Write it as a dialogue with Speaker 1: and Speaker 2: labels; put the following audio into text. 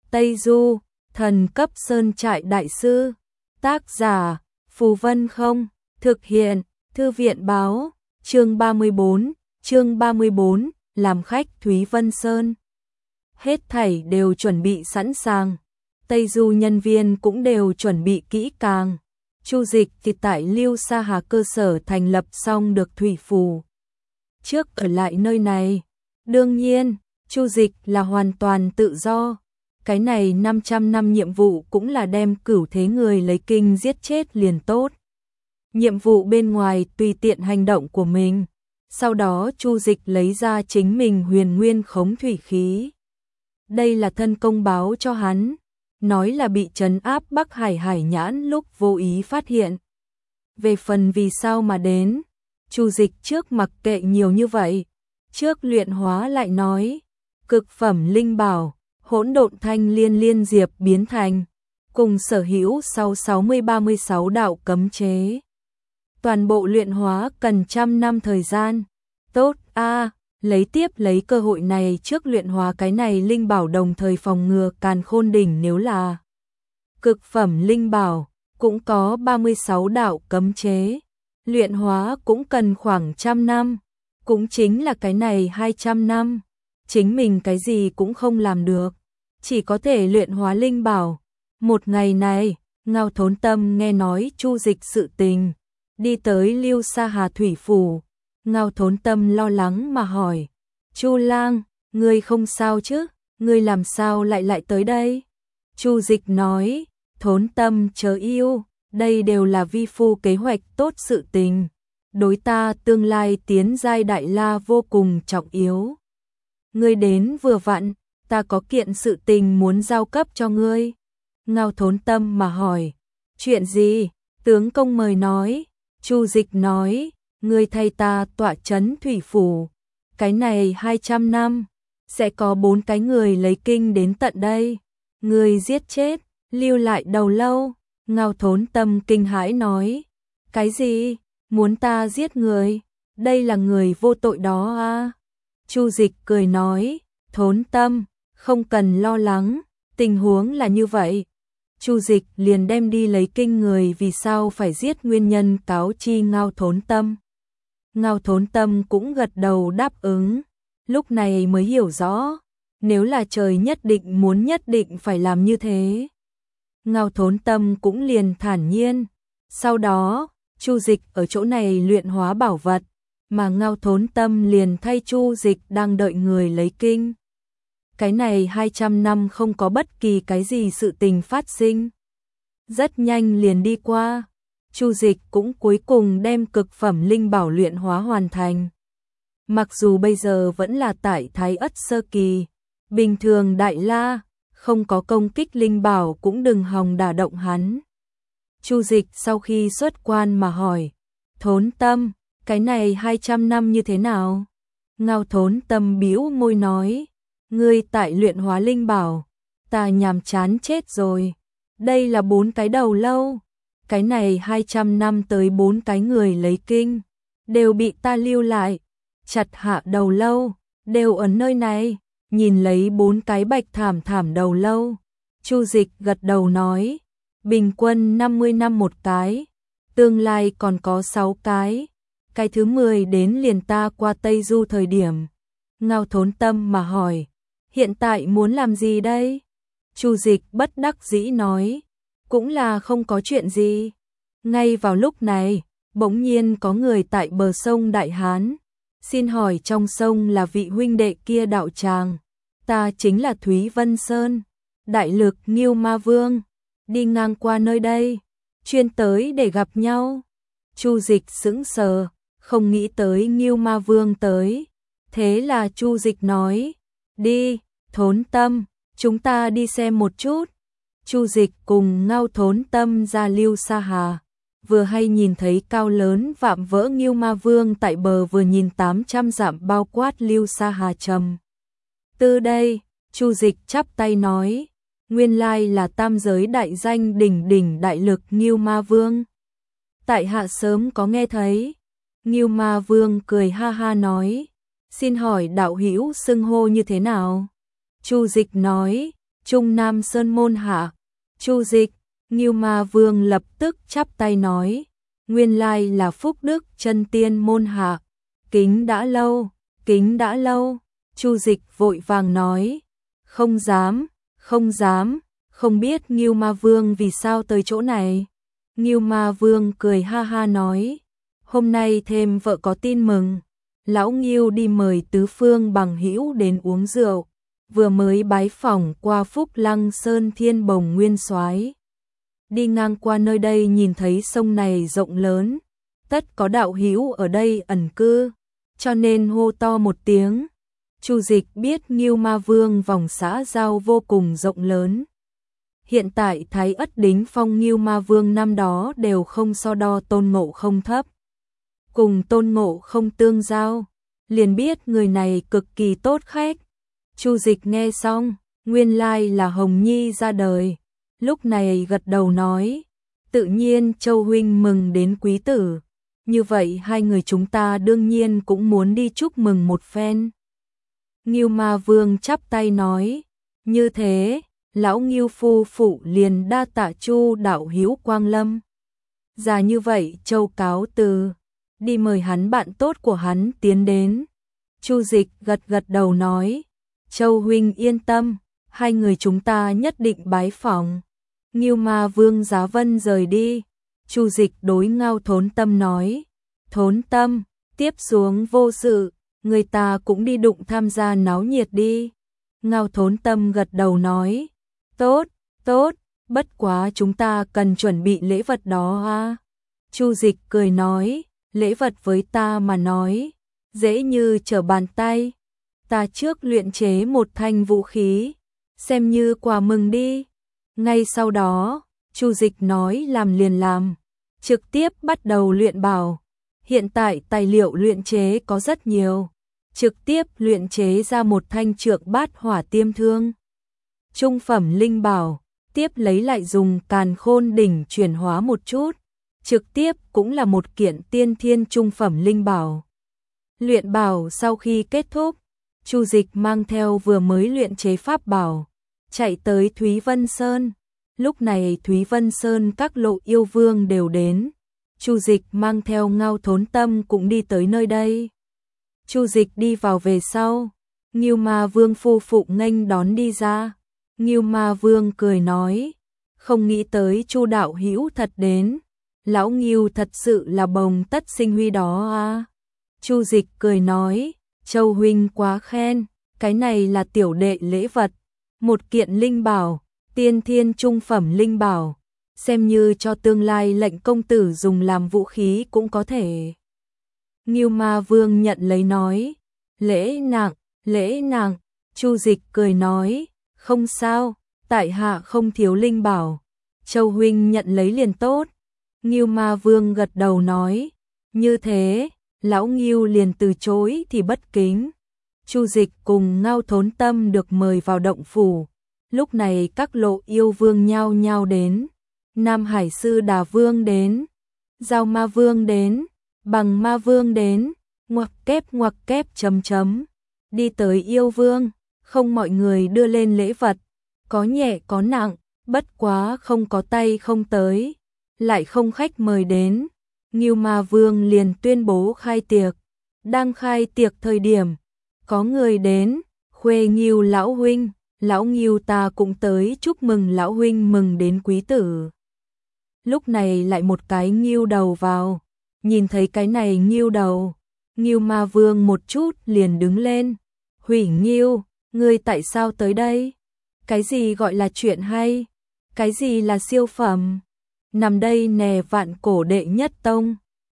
Speaker 1: Tây Du, thần cấp sơn trại đại sư. Tác giả, Phù Vân Không. Thực hiện, Thư viện báo. Chương 34, làm khách Thúy Vân Sơn. Hết thảy đều chuẩn bị sẵn sàng. Tây Du nhân viên cũng đều chuẩn bị kỹ càng. Chu Dịch thì tại Lưu Sa Hà cơ sở thành lập xong được thủy phù. Trước ở lại nơi này, đương nhiên, Chu Dịch là hoàn toàn tự do. Cái này 500 năm nhiệm vụ cũng là đem cửu thế người lấy kinh giết chết liền tốt. Nhiệm vụ bên ngoài tùy tiện hành động của mình. Sau đó Chu Dịch lấy ra chính mình huyền nguyên khống thủy khí. Đây là thân công báo cho hắn, nói là bị trấn áp Bắc Hải Hải Nhãn lúc vô ý phát hiện. Về phần vì sao mà đến, Chu Dịch trước mặc kệ nhiều như vậy. Trước luyện hóa lại nói, cực phẩm linh bảo, hỗn độn thanh liên diệp biến thành, cùng sở hữu sau 60-36 đạo cấm chế. Toàn bộ luyện hóa cần trăm năm thời gian. Tốt lấy cơ hội này trước luyện hóa cái này linh bảo, đồng thời phòng ngừa Càn Khôn đỉnh nếu là cực phẩm linh bảo, cũng có 36 đạo cấm chế. Luyện hóa cũng cần khoảng trăm năm, cũng chính là cái này 200 năm. Chính mình cái gì cũng không làm được, chỉ có thể luyện hóa linh bảo. Một ngày này, Ngao Thốn Tâm nghe nói Chu Dịch sự tình, đi tới Lưu Sa Hà thủy phủ. Ngao Thốn Tâm lo lắng mà hỏi, Chu lang, ngươi không sao chứ, ngươi làm sao lại tới đây? Chu Dịch nói, Thốn Tâm chớ yêu, đây đều là vi phu kế hoạch tốt sự tình, đối ta tương lai tiến giai đại la vô cùng trọng yếu. Ngươi đến vừa vặn, ta có kiện sự tình muốn giao cấp cho ngươi. Ngao Thốn Tâm mà hỏi, chuyện gì? Tướng công mời nói. Chu Dịch nói, ngươi thay ta tọa trấn thủy phủ, cái này 200 năm, sẽ có 4 cái người lấy kinh đến tận đây. Ngươi giết chết, lưu lại đầu lâu. Ngao Thốn Tâm kinh hãi nói, cái gì? Muốn ta giết người? Đây là người vô tội đó à? Chu Dịch cười nói, Thốn Tâm, không cần lo lắng, tình huống là như vậy. Chu Dịch liền đem đi lấy kinh người vì sao phải giết nguyên nhân cáo chi Ngao Thốn Tâm. Ngao Thốn Tâm cũng gật đầu đáp ứng, lúc này mới hiểu rõ, nếu là trời nhất định phải làm như thế. Ngao Thốn Tâm cũng liền thản nhiên. Sau đó, Chu Dịch ở chỗ này luyện hóa bảo vật, mà Ngao Thốn Tâm liền thay Chu Dịch đang đợi người lấy kinh. Cái này 200 năm không có bất kỳ cái gì sự tình phát sinh. Rất nhanh liền đi qua, Chu Dịch cũng cuối cùng đem cực phẩm linh bảo luyện hóa hoàn thành. Mặc dù bây giờ vẫn là tại Thái Ất sơ kỳ, bình thường đại la, không có công kích linh bảo cũng đừng hòng đả động hắn. Chu Dịch sau khi xuất quan mà hỏi, Thốn Tâm, cái này 200 năm như thế nào? Ngao Thốn Tâm bĩu môi nói, ngươi tại luyện hóa linh bảo, ta nhàm chán chết rồi. Đây là 4 cái đầu lâu, cái này 200 năm tới 4 cái người lấy kinh, đều bị ta lưu lại, chặt hạ đầu lâu, đều ở nơi này. Nhìn lấy 4 cái bạch thảm đầu lâu, Chu Dịch gật đầu nói, bình quân 50 năm một cái, tương lai còn có 6 cái thứ 10 đến liền ta qua Tây Du thời điểm. Ngao Thốn Tâm mà hỏi, hiện tại muốn làm gì đây? Chu Dịch bất đắc dĩ nói, cũng là không có chuyện gì. Ngay vào lúc này, bỗng nhiên có người tại bờ sông Đại Hán, xin hỏi trong sông là vị huynh đệ kia đạo tràng, ta chính là Thúy Vân Sơn, đại lực Ngưu Ma Vương, đi ngang qua nơi đây, chuyên tới để gặp nhau. Chu Dịch sững sờ, không nghĩ tới Ngưu Ma Vương tới. Thế là Chu Dịch nói, đi, Thốn Tâm, chúng ta đi xem một chút. Chu Dịch cùng Ngao Thốn Tâm ra Lưu Sa Hà, vừa hay nhìn thấy cao lớn vạm vỡ Ngưu Ma Vương tại bờ, vừa nhìn 800 dặm bao quát Lưu Sa Hà trầm. Từ đây, Chu Dịch chắp tay nói, nguyên lai là tam giới đại danh đỉnh đại lực Ngưu Ma Vương. Tại hạ sớm có nghe thấy. Ngưu Ma Vương cười ha ha nói, xin hỏi đạo hữu xưng hô như thế nào? Chu Dịch nói, Trung Nam Sơn môn hạ. Chu Dịch, Ngưu Ma Vương lập tức chắp tay nói, nguyên lai là Phúc Đức Chân Tiên môn hạ, kính đã lâu, kính đã lâu. Chu Dịch vội vàng nói, không dám, không dám, không biết Ngưu Ma Vương vì sao tới chỗ này. Ngưu Ma Vương cười ha ha nói, hôm nay thêm vợ có tin mừng, lão Ngưu đi mời tứ phương bằng hữu đến uống rượu, vừa mới bái phỏng qua Phúc Lăng Sơn Thiên Bồng Nguyên Soái. Đi ngang qua nơi đây nhìn thấy sông này rộng lớn, tất có đạo hữu ở đây ẩn cư, cho nên hô to một tiếng. Chu Dịch biết Ngưu Ma Vương vòng xã giao vô cùng rộng lớn. Hiện tại Thái Ất Đính Phong Ngưu Ma Vương năm đó đều không so đo Tôn Ngộ Không thấp. Cùng Tôn Ngộ Không tương giao, liền biết người này cực kỳ tốt khách. Chu Dịch nghe xong, nguyên lai là Hồng Nhi ra đời. Lúc này gật đầu nói, tự nhiên Châu huynh mừng đến quý tử. Như vậy hai người chúng ta đương nhiên cũng muốn đi chúc mừng một phen. Ngưu Ma Vương chắp tay nói, như thế, lão Ngưu phu phụ liền đa tạ Chu đạo hữu quang lâm. Già như vậy Châu cáo từ, đi mời hắn bạn tốt của hắn tiến đến. Chu Dịch gật gật đầu nói, Châu huynh yên tâm, hai người chúng ta nhất định bái phỏng. Ngưu Ma Vương giá vân rời đi. Chu Dịch đối Ngao Thốn Tâm nói, Thốn Tâm, tiếp xuống vô sự, người ta cũng đi đụng tham gia náo nhiệt đi. Ngao Thốn Tâm gật đầu nói, tốt, tốt, bất quá chúng ta cần chuẩn bị lễ vật đó à. Chu Dịch cười nói, lễ vật với ta mà nói, dễ như trở bàn tay. Ta trước luyện chế một thanh vũ khí, xem như quà mừng đi. Ngay sau đó, Chu Dịch nói làm liền làm, trực tiếp bắt đầu luyện bảo. Hiện tại tài liệu luyện chế có rất nhiều, trực tiếp luyện chế ra một thanh trượng bát hỏa tiêm thương. Trung phẩm linh bảo, tiếp lấy lại dùng Càn Khôn đỉnh chuyển hóa một chút, trực tiếp cũng là một kiện tiên thiên trung phẩm linh bảo. Luyện bảo sau khi kết thúc, Chu Dịch mang theo vừa mới luyện chế pháp bảo, chạy tới Thúy Vân Sơn. Lúc này Thúy Vân Sơn các lộ yêu vương đều đến. Chu Dịch mang theo Ngao Thốn Tâm cũng đi tới nơi đây. Chu Dịch đi vào về sau, Ngưu Ma Vương phu phụ nghênh đón đi ra. Ngưu Ma Vương cười nói, không nghĩ tới Chu đạo hữu thật đến, lão Ngưu thật sự là bồng tất sinh huy đó à. Chu Dịch cười nói, Châu huynh quá khen, cái này là tiểu đệ lễ vật, một kiện linh bảo, tiên thiên trung phẩm linh bảo, xem như cho tương lai lệnh công tử dùng làm vũ khí cũng có thể. Ngưu Ma Vương nhận lấy nói, lễ nặng, lễ nặng. Chu Dịch cười nói, không sao, tại hạ không thiếu linh bảo, Châu huynh nhận lấy liền tốt. Ngưu Ma Vương gật đầu nói, như thế, lão Ngưu liền từ chối thì bất kính. Chu Dịch cùng Ngao Thốn Tâm được mời vào động phủ. Lúc này các lộ yêu vương nhao nhao đến, Nam Hải Sư Đà Vương đến, Giao Ma Vương đến, Bằng Ma Vương đến, ngoặc kép chấm chấm. Đi tới yêu vương, không mọi người đưa lên lễ vật, có nhẹ có nặng, bất quá không có tay không tới, lại không khách mời đến. Ngưu Ma Vương liền tuyên bố khai tiệc. Đang khai tiệc thời điểm, có người đến, khuê Ngưu lão huynh, lão Ngưu ta cũng tới chúc mừng lão huynh mừng đến quý tử. Lúc này lại một cái Ngưu đầu vào, nhìn thấy cái này Ngưu đầu, Ngưu Ma Vương một chút liền đứng lên. Hủy Ngưu, ngươi tại sao tới đây? Cái gì gọi là chuyện hay? Cái gì là siêu phẩm? Nằm đây nè vạn cổ đệ nhất tông.